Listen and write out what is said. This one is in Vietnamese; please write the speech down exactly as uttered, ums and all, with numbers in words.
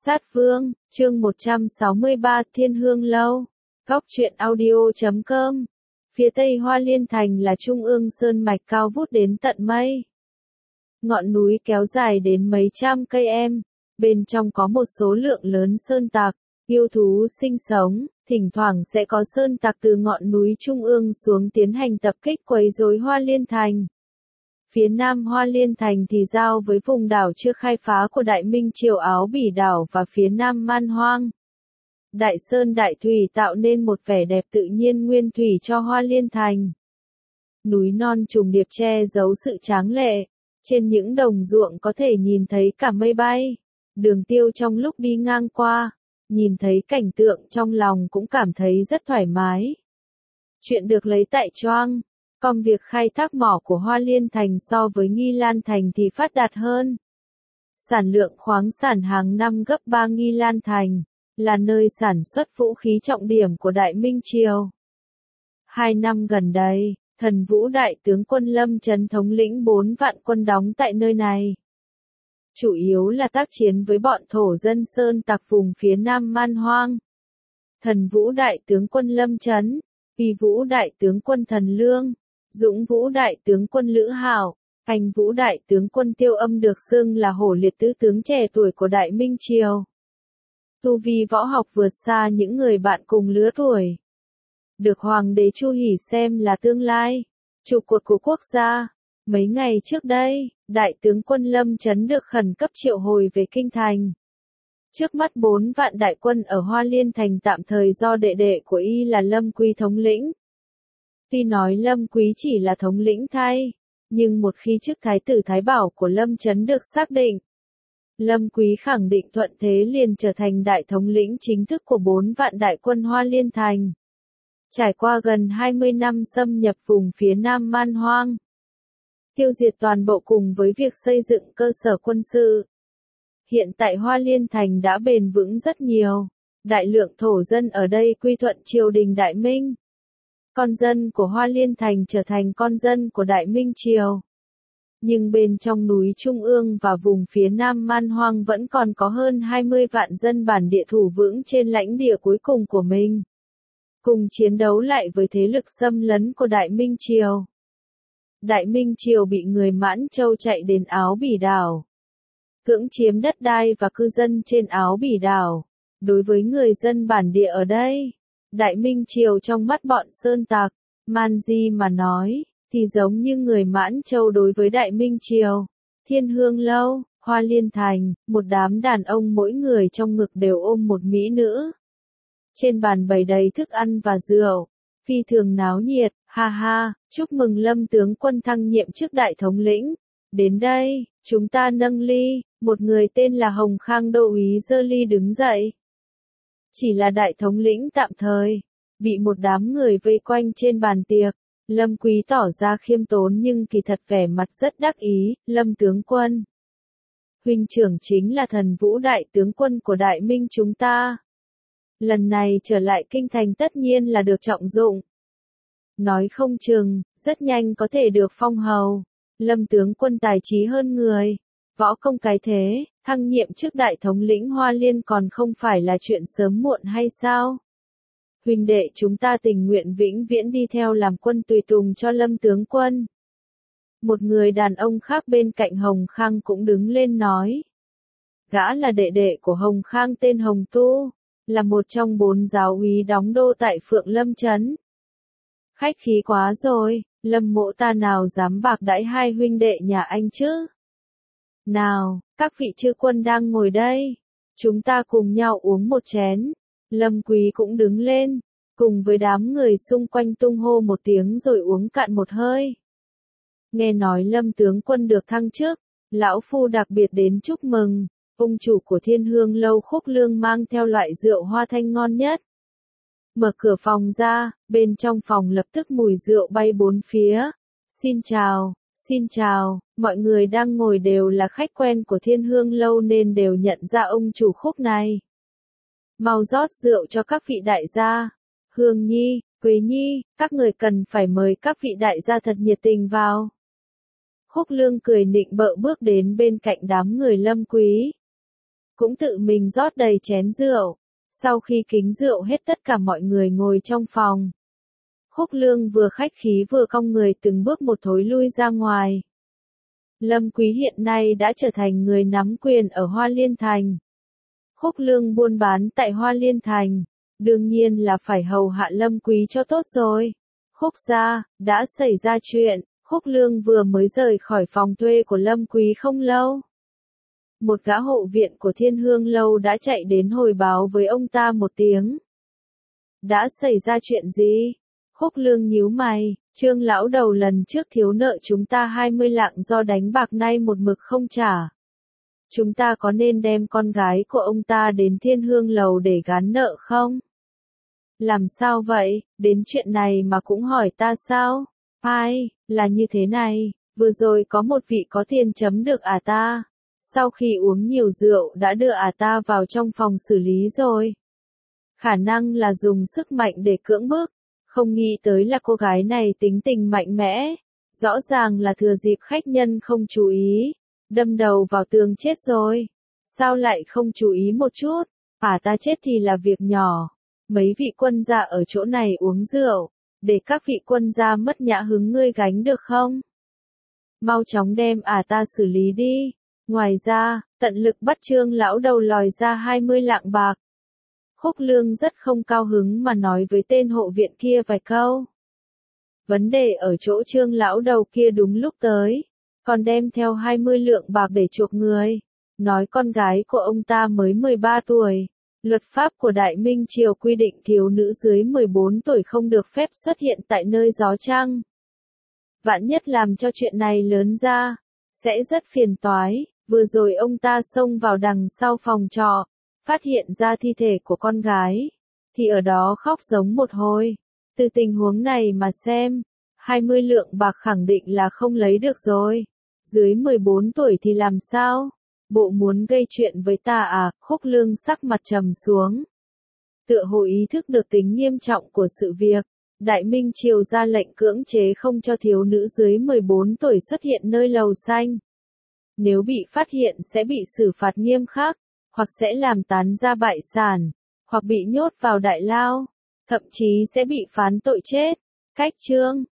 Sát Vương, chương một trăm sáu mươi ba Thiên Hương Lâu, Góc truyện audio chấm com. Phía tây Hoa Liên Thành là trung ương sơn mạch cao vút đến tận mây. Ngọn núi kéo dài đến mấy trăm cây em, bên trong có một số lượng lớn sơn tặc, yêu thú sinh sống, thỉnh thoảng sẽ có sơn tặc từ ngọn núi trung ương xuống tiến hành tập kích quấy rối Hoa Liên Thành. Phía nam Hoa Liên Thành thì giao với vùng đảo chưa khai phá của Đại Minh Triều Áo Bỉ đảo và phía nam Man Hoang. Đại sơn đại thủy tạo nên một vẻ đẹp tự nhiên nguyên thủy cho Hoa Liên Thành. Núi non trùng điệp che giấu sự tráng lệ, trên những đồng ruộng có thể nhìn thấy cả mây bay. Đường Tiêu trong lúc đi ngang qua, nhìn thấy cảnh tượng trong lòng cũng cảm thấy rất thoải mái. Chuyện được lấy tại Choang. Còn việc khai thác mỏ của Hoa Liên Thành so với Nghi Lan Thành thì phát đạt hơn. Sản lượng khoáng sản hàng năm gấp ba Nghi Lan Thành, là nơi sản xuất vũ khí trọng điểm của Đại Minh Triều. Hai năm gần đây, Thần Vũ Đại tướng quân Lâm Chấn thống lĩnh bốn vạn quân đóng tại nơi này. Chủ yếu là tác chiến với bọn thổ dân sơn tặc vùng phía nam Man Hoang. Thần Vũ Đại tướng quân Lâm Chấn, Uy Vũ Đại tướng quân Thần Lương, Dũng Vũ Đại tướng quân Lữ Hảo, Anh Vũ Đại tướng quân Tiêu Âm được xưng là hổ liệt tứ tướng trẻ tuổi của Đại Minh Triều. Tu vi võ học vượt xa những người bạn cùng lứa tuổi. Được Hoàng đế Chu Hỉ xem là tương lai trụ cột của quốc gia. Mấy ngày trước đây, Đại tướng quân Lâm Chấn được khẩn cấp triệu hồi về Kinh Thành. Trước mắt bốn vạn đại quân ở Hoa Liên Thành tạm thời do đệ đệ của y là Lâm Quý thống lĩnh. Tuy nói Lâm Quý chỉ là thống lĩnh thay, nhưng một khi chức thái tử thái bảo của Lâm Chấn được xác định, Lâm Quý khẳng định thuận thế liền trở thành đại thống lĩnh chính thức của bốn vạn đại quân Hoa Liên Thành. Trải qua gần hai mươi năm xâm nhập vùng phía nam Man Hoang, tiêu diệt toàn bộ cùng với việc xây dựng cơ sở quân sự. Hiện tại Hoa Liên Thành đã bền vững rất nhiều, đại lượng thổ dân ở đây quy thuận triều đình Đại Minh. Con dân của Hoa Liên Thành trở thành con dân của Đại Minh Triều. Nhưng bên trong núi Trung ương và vùng phía nam Man Hoang vẫn còn có hơn hai mươi vạn dân bản địa thủ vững trên lãnh địa cuối cùng của mình. Cùng chiến đấu lại với thế lực xâm lấn của Đại Minh Triều. Đại Minh Triều bị người Mãn Châu chạy đến Áo Bỉ đảo, cưỡng chiếm đất đai và cư dân trên Áo Bỉ đảo. Đối với người dân bản địa ở đây, Đại Minh Triều trong mắt bọn sơn tặc, Man Di mà nói, thì giống như người Mãn Châu đối với Đại Minh Triều. Thiên Hương Lâu, Hoa Liên Thành, một đám đàn ông mỗi người trong ngực đều ôm một mỹ nữ. Trên bàn bày đầy thức ăn và rượu, phi thường náo nhiệt, ha ha, chúc mừng Lâm tướng quân thăng nhiệm chức đại thống lĩnh. Đến đây, chúng ta nâng ly, một người tên là Hồng Khang Đô úy giơ ly đứng dậy. Chỉ là đại thống lĩnh tạm thời, bị một đám người vây quanh trên bàn tiệc. Lâm Quý tỏ ra khiêm tốn nhưng kỳ thật vẻ mặt rất đắc ý. Lâm tướng quân, huynh trưởng chính là Thần Vũ Đại tướng quân của Đại Minh chúng ta. Lần này trở lại Kinh Thành tất nhiên là được trọng dụng. Nói không chừng, rất nhanh có thể được phong hầu. Lâm tướng quân tài trí hơn người, võ công cái thế, thăng nhiệm chức đại thống lĩnh Hoa Liên còn không phải là chuyện sớm muộn hay sao? Huynh đệ chúng ta tình nguyện vĩnh viễn đi theo làm quân tùy tùng cho Lâm tướng quân. Một người đàn ông khác bên cạnh Hồng Khang cũng đứng lên nói. Gã là đệ đệ của Hồng Khang tên Hồng Tu, là một trong bốn giáo úy đóng đô tại Phượng Lâm Trấn. Khách khí quá rồi, Lâm mộ ta nào dám bạc đãi hai huynh đệ nhà anh chứ? Nào, các vị chư quân đang ngồi đây, chúng ta cùng nhau uống một chén. Lâm Quý cũng đứng lên, cùng với đám người xung quanh tung hô một tiếng rồi uống cạn một hơi. Nghe nói Lâm tướng quân được thăng chức, lão phu đặc biệt đến chúc mừng. Ông chủ của Thiên Hương Lâu Khúc Lương mang theo loại rượu hoa thanh ngon nhất. Mở cửa phòng ra, bên trong phòng lập tức mùi rượu bay bốn phía. Xin chào, xin chào, mọi người đang ngồi đều là khách quen của Thiên Hương Lâu nên đều nhận ra ông chủ Khúc này. Mau rót rượu cho các vị đại gia. Hương Nhi, Quế Nhi, các người cần phải mời các vị đại gia thật nhiệt tình vào. Khúc Lương cười nịnh bợ bước đến bên cạnh đám người Lâm Quý. cũng tự mình rót đầy chén rượu. Sau khi kính rượu hết tất cả mọi người ngồi trong phòng. Khúc Lương vừa khách khí vừa cong người từng bước một thối lui ra ngoài. Lâm Quý hiện nay đã trở thành người nắm quyền ở Hoa Liên Thành. Khúc Lương buôn bán tại Hoa Liên Thành, đương nhiên là phải hầu hạ Lâm Quý cho tốt rồi. Khúc gia, đã xảy ra chuyện, Khúc Lương vừa mới rời khỏi phòng thuê của Lâm Quý không lâu. Một gã hộ viện của Thiên Hương Lâu đã chạy đến hồi báo với ông ta một tiếng. Đã xảy ra chuyện gì? Khúc Lương nhíu mày, Trương lão đầu lần trước thiếu nợ chúng ta hai mươi lạng do đánh bạc nay một mực không trả. Chúng ta có nên đem con gái của ông ta đến Thiên Hương Lầu để gán nợ không? Làm sao vậy, đến chuyện này mà cũng hỏi ta sao? Ai, là như thế này, vừa rồi có một vị có tiền chấm được à ta. Sau khi uống nhiều rượu đã đưa à ta vào trong phòng xử lý rồi. Khả năng là dùng sức mạnh để cưỡng bức, không nghĩ tới là cô gái này tính tình mạnh mẽ. Rõ ràng là thừa dịp khách nhân không chú ý, đâm đầu vào tường chết rồi. Sao lại không chú ý một chút, à ta chết thì là việc nhỏ. Mấy vị quân gia ở chỗ này uống rượu, để các vị quân gia mất nhã hứng ngươi gánh được không? Mau chóng đem à ta xử lý đi. Ngoài ra, tận lực bắt Trương lão đầu lòi ra hai mươi lạng bạc. Khúc Lương rất không cao hứng mà nói với tên hộ viện kia vài câu. Vấn đề ở chỗ Trương lão đầu kia đúng lúc tới, còn đem theo hai mươi lượng bạc để chuộc người. Nói con gái của ông ta mới mười ba tuổi. Luật pháp của Đại Minh Triều quy định thiếu nữ dưới mười bốn tuổi không được phép xuất hiện tại nơi gió trăng. Vạn nhất làm cho chuyện này lớn ra, sẽ rất phiền toái. Vừa rồi ông ta xông vào đằng sau phòng trọ, phát hiện ra thi thể của con gái, thì ở đó khóc giống một hồi. Từ tình huống này mà xem, hai mươi lượng bạc khẳng định là không lấy được rồi. Dưới mười bốn tuổi thì làm sao? Bộ muốn gây chuyện với ta à? Khúc Lương sắc mặt trầm xuống. Tựa hồ ý thức được tính nghiêm trọng của sự việc, Đại Minh Triều ra lệnh cưỡng chế không cho thiếu nữ dưới mười bốn tuổi xuất hiện nơi lầu xanh. Nếu bị phát hiện sẽ bị xử phạt nghiêm khắc, hoặc sẽ làm tán gia bại sản, hoặc bị nhốt vào đại lao, thậm chí sẽ bị phán tội chết. Cách chương